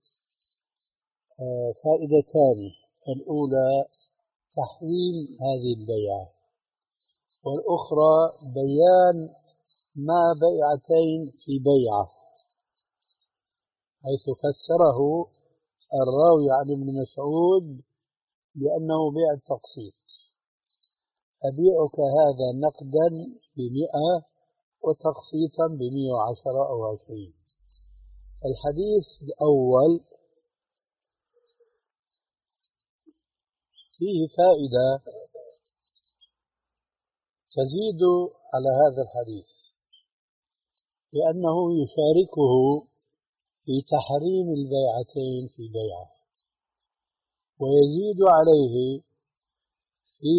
فائدتان. الأولى تحريم هذه البيعة، والأخرى بيان ما بيعتين في بيعة، حيث فسره الراوي عن ابن مسعود بأنه بيع التقسيط: أبيعك هذا نقدا بمئة وتقسيطا بمئة وعشرة أو عشرين. الحديث الأول فيه فائدة تزيد على هذا الحديث، لأنه يشاركه في تحريم البيعتين في بيعة، ويزيد عليه في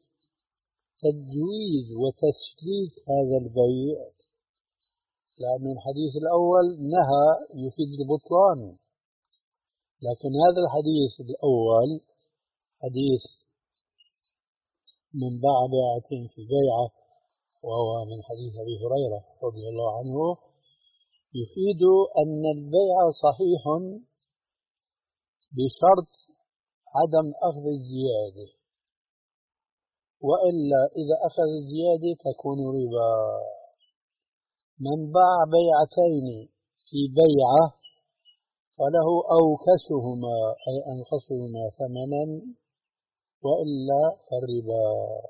تجويز وتسليك هذا البيع، لأن الحديث الأول نهى يفيد البطلان، لكن هذا الحديث الأول حديث من باع بيعة في بيعة، وهو من حديث أبي هريرة رضي الله عنه، يفيد أن البيع صحيح بشرط عدم أخذ الزيادة، وإلا إذا أخذ الزيادة تكون ربا. من باع بيعتين في بيعة فله أوكسهما أي أنقصهما ثمنا، وإلا فالربا.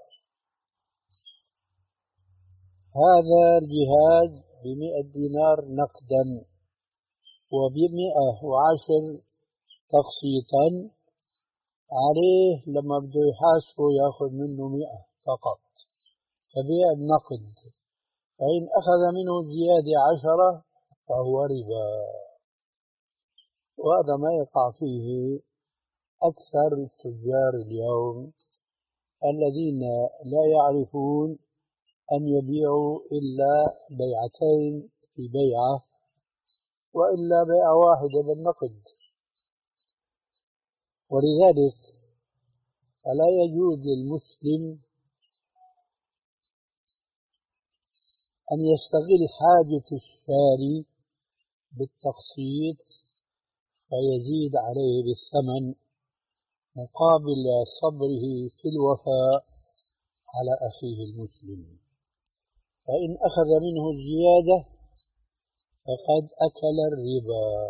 هذا الجهاد بمئة دينار نقدا وبمئة وعشر تقسيطا، عليه لما بده يحاسبه يأخذ منه مئة فقط كبيع النقد، فإن أخذ منه زيادة عشرة فهو ربا. وهذا ما يقع فيه أكثر التجار اليوم الذين لا يعرفون أن يبيعوا إلا بيعتين في بيعة، وإلا بيعة واحدة بالنقد. ولذلك فلا يجوز للمسلم أن يستغل حاجة الشاري بالتقسيط فيزيد عليه بالثمن مقابل صبره في الوفاء على أخيه المسلم، فإن أخذ منه الزيادة فقد أكل الربا.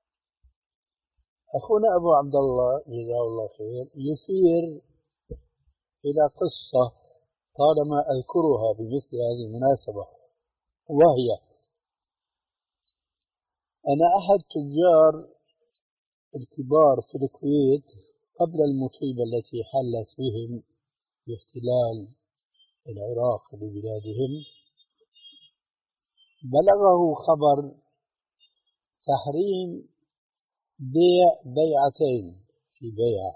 أخونا أبو عبد الله جزاه الله خير يشير إلى قصة طالما أذكرها بمثل هذه المناسبة، وهي أن أحد تجار الكبار في الكويت قبل المصيبة التي حلت بهم باحتلال العراق ببلادهم بلغه خبر تحريم بيع بيعتين في بيعة،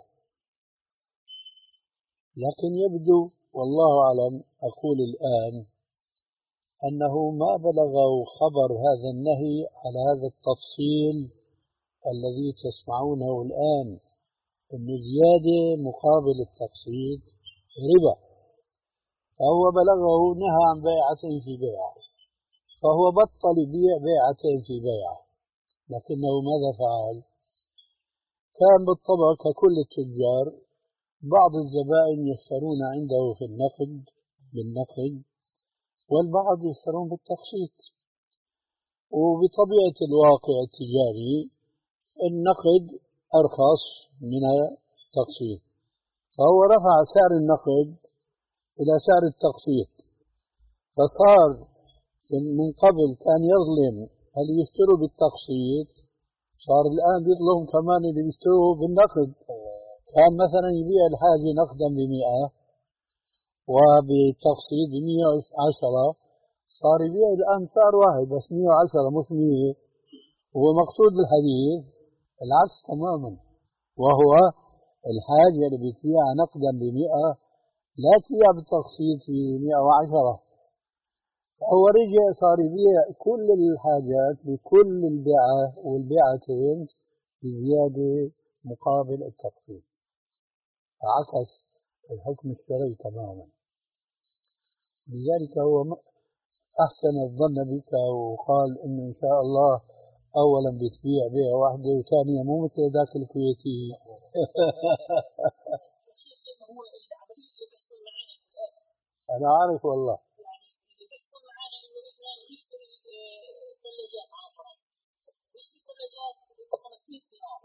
لكن يبدو والله أعلم أقول الآن أنه ما بلغه خبر هذا النهي على هذا التفصيل الذي تسمعونه الآن، أن زيادة مقابل التقسيط ربا، فهو بلغه نهى عن بيعتين في بيعة، فهو بطل يبيع بيعتين في بيعة. لكنه ماذا فعل؟ كان بالطبع ككل التجار بعض الزبائن يشترون عنده في النقد بالنقد، والبعض يشترون بالتقسيط، وبطبيعة الواقع التجاري النقد أرخص من التقسيط، فهو رفع سعر النقد إلى سعر التقسيط، فصار من قبل كان يظلم اللي يشتروا بالتقسيط، صار الآن بيظلم كمان اللي بيشتروا بالنقد. كان مثلا يبيع الحاجة نقدا بمئة وبالتقسيط بمئة وعشرة، صار يبيع الآن سعر واحد بس مئة وعشرة مش مئة. هو مقصود الحديث العكس تماما، وهو الحاجة اللي بتبيع نقدا بمئة لا تبيع بالتقسيط في مئة وعشرة، هو رجع صار يبيع كل الحاجات بكل البيعة والبيعتين بزيادة مقابل التخفيض، عكس الحكم الشرعي تماما. لذلك هو أحسن الظن بك وقال إنه إن شاء الله أولا بتبيع بيع واحدة وثانية مو مثل ذاك الكويتي. أنا عارف والله. يعني اللي بيحصل معنا إنه إحنا نشتري ثلاجات على فرض، نشتري ثلاجات ب خمسمية دينار.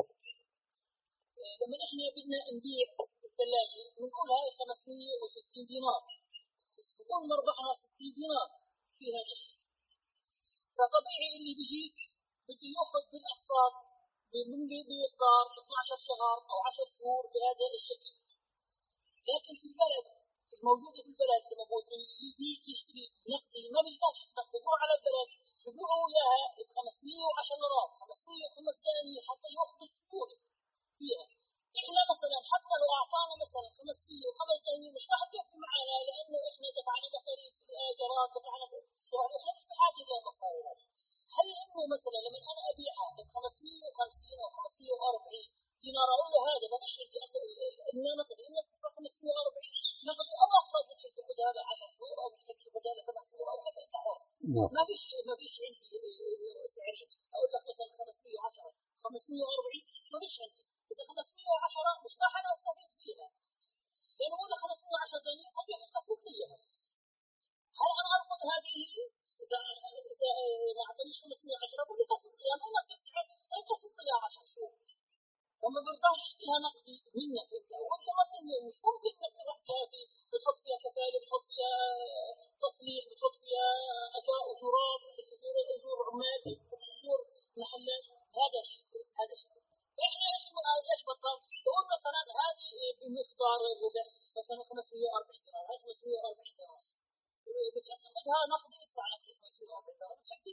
لما إحنا بدنا نبيع الثلاجة بنقولها خمسمية وستين دينار، بكون مربحنا ستين دينار في هذا الشيء. فطبيعي اللي بيجي بده يأخذ بالأقساط بمقدار اثني عشر شهر أو عشر شهور بهذا الشكل. لكن في البلد الموجودة في البلد لما بيجي يشتري نقدي ما بيقدرش يطبقوا على البلد، بيبيعوا إياها ب خمسمية وعشرة دولار، خمسمية وخمس دنانير حتى يأخذوا السوق فيها. إحنا مثلا حتى لو أعطانا مثلا خمسمية وخمس دنانير مش راح تكفي معنا، لأنه إحنا دفعنا مصاريف الإيجارات، دفعنا الشهر، إحنا مش بحاجة للمصاريف هذه. هل إنه مثلا لما أنا أبيعها ب خمسمية وخمسين أو خمسمية وأربعين دينار أقول له هذا ما فيش عندي أصل إنه نقد إنك تدفع خمسمية وأربعين نقدي الله أقصد بتحب تاخذ هذا عشر شهور أو بتحب تاخذ هذا ثمان شهور أو هذا أنت حر. ما فيش ما فيش عندي سعرين أقول لك مثلا خمسمية وعشرة خمسمية وأربعين ما فيش عندي. إذا خمسمية وعشرة مش راح أنا أستفيد فيها، لأنه أقول لك خمسمية وعشرة دنانير طبيعي تقسط لي إياها. هل أنا أرفض هذه؟ إذا إذا ما أعطانيش خمسمية وعشرة بقول لي قسط لي أنا نفس السعر أنا قسط لي عشر شهور. وما برضاش يشتريها نقدي منك أنت، وأنت مثلا مش ممكن إنك تروح في بتحط فيها كفالة، بتحط فيها تصليح، بتحط فيها أجواء أجورات، أجور أجور عمال، أجور محلات. هذا الشيء هذا الشيء. إحنا إيش إيش بطل؟ بقول مثلا هذه بمقدار الربع مثلا خمسمية وأربعين دينار، هاي خمسمية وأربعين دينار. بتاخذها نقدي ادفع لك خمسمية وأربعين دينار، بتحب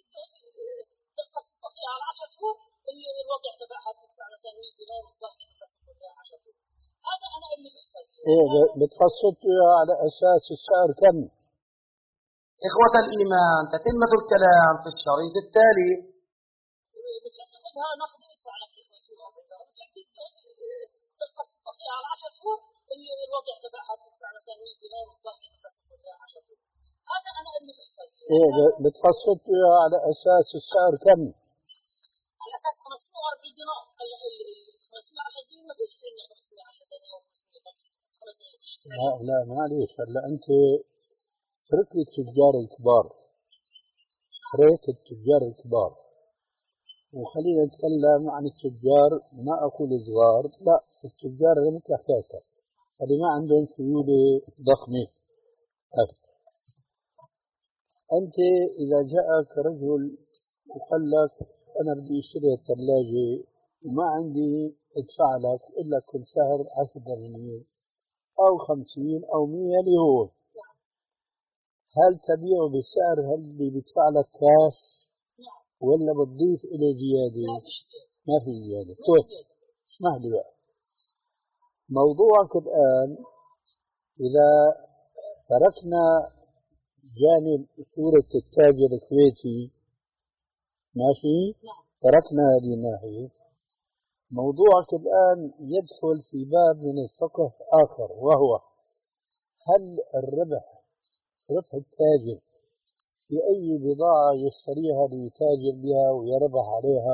تقسطها على عشر شهور الوضع تبعها تدفع مثلا مية دينار وتضحي مثلا عشر شهور. هذا أنا اللي بيحصل. إيه بتقسط على أساس السعر كم؟ إخوة الإيمان، تتمة الكلام في الشريط التالي. بتحب تاخذها نقدي ادفع لك خمسمية وأربعين دينار، بتحب تقسطها على عشر شهور الوضع تبعها تدفع مثلا مية دينار وتضحي مثلا عشر شهور. هذا أنا اللي بيحصل. إيه بتقسط على أساس السعر كم؟ على أساس خمسمية وأربعين دينار. خمسمية وعشرة دينار ما فيش عندنا خمسمية وعشرة دينار أو خمسمية دينار. لا لا معليش، هلا أنت ترك التجار الكبار، ترك التجار الكبار وخلينا نتكلم عن التجار، ما أقول صغار، لا التجار اللي مثل حكايتك اللي ما عندهم سيولة ضخمة. أنت إذا جاءك رجل وقال لك أنا بدي أشتري الثلاجة وما عندي أدفع لك إلا كل شهر عشرة دنانير أو خمسين أو مية لهون، هل تبيعه بالسعر هل اللي بيدفع لك كاش ولا بتضيف إليه زيادة؟ ما في زيادة. طيب اسمح لي بقى، موضوعك الآن إذا تركنا جانب صورة التاجر الكويتي ماشي، تركنا هذه الناحية، موضوعك الآن يدخل في باب من الفقه آخر، وهو هل الربح ربح التاجر في أي بضاعة يشتريها ليتاجر بها ويربح عليها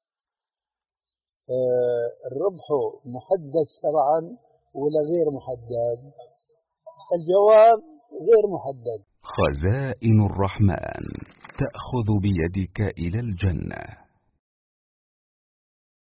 آه الربح محدد شرعا ولا غير محدد؟ الجواب غير محدد. خزائن الرحمن تأخذ بيدك إلى الجنة.